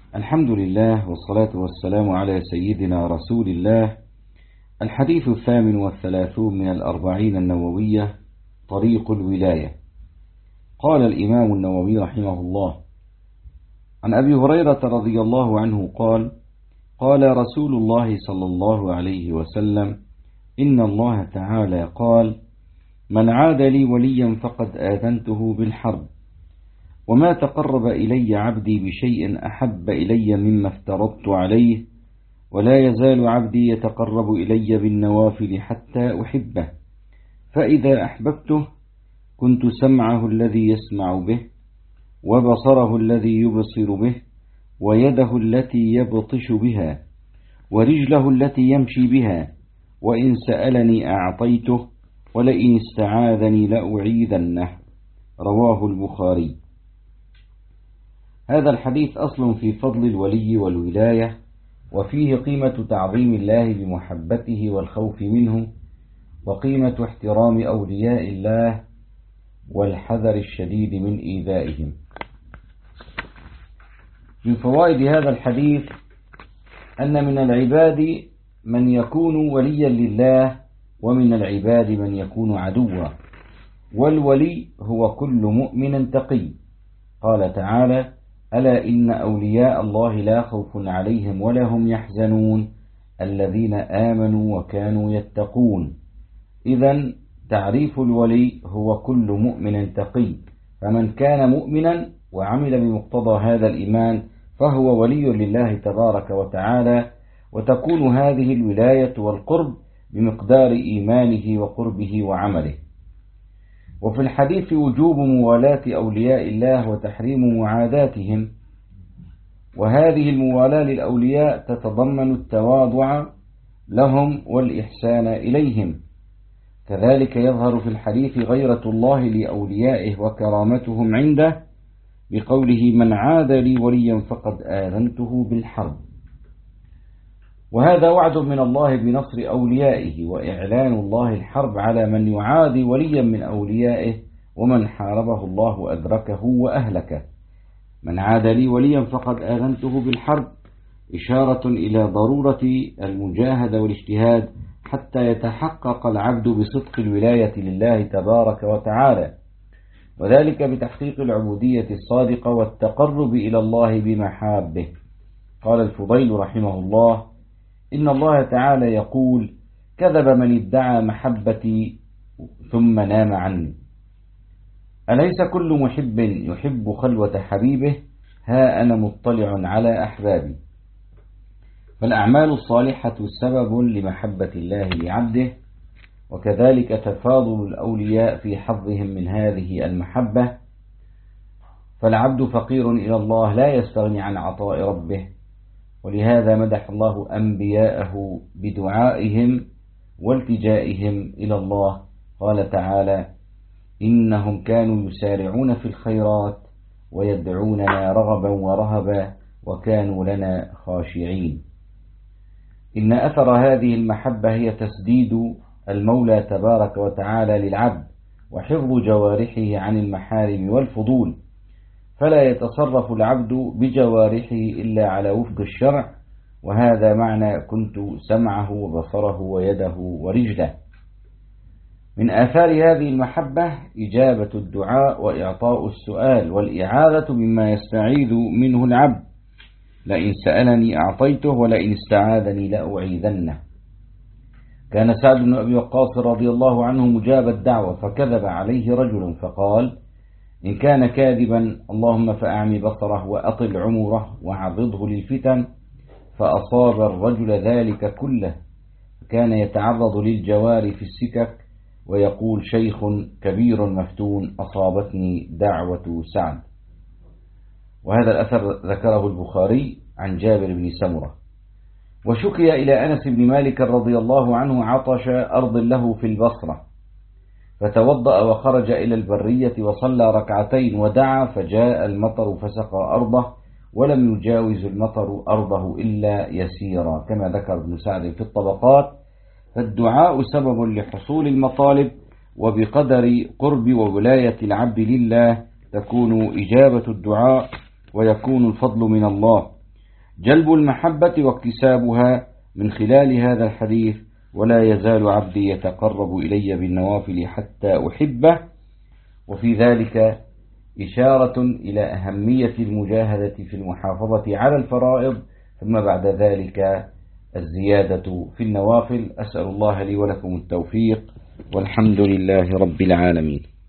الحمد لله والصلاة والسلام على سيدنا رسول الله. الحديث 38 من الأربعين النووية: طريق الولاية. قال الإمام النووي رحمه الله: عن أبي هريرة رضي الله عنه قال: قال رسول الله صلى الله عليه وسلم: إن الله تعالى قال: من عاد لي وليا فقد آذنته بالحرب، وما تقرب إلي عبدي بشيء أحب إلي مما افترضت عليه، ولا يزال عبدي يتقرب إلي بالنوافل حتى أحبه، فإذا أحببته كنت سمعه الذي يسمع به، وبصره الذي يبصر به، ويده التي يبطش بها، ورجله التي يمشي بها، وإن سألني أعطيته، ولئن استعاذني لأعيذنه. رواه البخاري. هذا الحديث أصل في فضل الولي والولاية، وفيه قيمة تعظيم الله بمحبته والخوف منه، وقيمة احترام أولياء الله والحذر الشديد من إيذائهم. من فوائد هذا الحديث أن من العباد من يكون وليا لله، ومن العباد من يكون عدوا، والولي هو كل مؤمن تقي. قال تعالى: ألا إن أولياء الله لا خوف عليهم ولا هم يحزنون الذين آمنوا وكانوا يتقون. إذن تعريف الولي هو كل مؤمن تقي، فمن كان مؤمنا وعمل بمقتضى هذا الإيمان فهو ولي لله تبارك وتعالى، وتكون هذه الولاية والقرب بمقدار إيمانه وقربه وعمله. وفي الحديث وجوب موالاة أولياء الله وتحريم معاداتهم، وهذه الموالاة للأولياء تتضمن التواضع لهم والإحسان إليهم. كذلك يظهر في الحديث غيرة الله لأوليائه وكرامتهم عنده، بقوله: من عاد لي وليا فقد آذنته بالحرب. وهذا وعد من الله بنصر أوليائه، وإعلان الله الحرب على من يعادي وليا من أوليائه، ومن حاربه الله أدركه وأهلكه. من عاد لي وليا فقد آذنته بالحرب، إشارة إلى ضرورة المجاهدة والاجتهاد حتى يتحقق العبد بصدق الولاية لله تبارك وتعالى، وذلك بتحقيق العبودية الصادقة والتقرب إلى الله بمحابه. قال الفضيل رحمه الله: إن الله تعالى يقول: كذب من ادعى محبتي ثم نام عني. أليس كل محب يحب خلوة حبيبه؟ ها أنا مطلع على أحبابي. فالأعمال الصالحة سبب لمحبة الله لعبده، وكذلك تفاضل الأولياء في حظهم من هذه المحبة. فالعبد فقير إلى الله لا يستغني عن عطاء ربه، ولهذا مدح الله أنبياءه بدعائهم والتجائهم إلى الله. قال تعالى: إنهم كانوا يسارعون في الخيرات ويدعوننا رغبا ورهبا وكانوا لنا خاشعين. إن أثر هذه المحبة هي تسديد المولى تبارك وتعالى للعبد، وحفظ جوارحه عن المحارم والفضول، فلا يتصرف العبد بجوارحه إلا على وفق الشرع، وهذا معنى كنت سمعه وبصره ويده ورجله. من آثار هذه المحبة إجابة الدعاء وإعطاء السؤال والإعاذة مما يستعيذ منه العبد. لئن سألني أعطيته، ولئن استعاذني لأعيذنه. كان سعد بن أبي وقاص رضي الله عنه مجاب الدعوة، فكذب عليه رجل فقال: إن كان كاذبا اللهم فأعمي بصره وأطل عمره وعرضه للفتن. فأصاب الرجل ذلك كله، كان يتعرض للجوار في السكك ويقول: شيخ كبير مفتون أصابتني دعوة سعد. وهذا الأثر ذكره البخاري عن جابر بن سمرة. وشكي إلى أنس بن مالك رضي الله عنه عطش أرض له في البصرة، فتوضأ وخرج إلى البرية وصلى ركعتين ودعا، فجاء المطر فسقى أرضه، ولم يجاوز المطر أرضه إلا يسيرا، كما ذكر ابن سعد في الطبقات. فالدعاء سبب لحصول المطالب، وبقدر قرب وولاية العبد لله تكون إجابة الدعاء ويكون الفضل من الله. جلب المحبة واكتسابها من خلال هذا الحديث: ولا يزال عبدي يتقرب إلي بالنوافل حتى أحبه. وفي ذلك إشارة إلى أهمية المجاهدة في المحافظة على الفرائض، ثم بعد ذلك الزيادة في النوافل. أسأل الله لي ولكم التوفيق، والحمد لله رب العالمين.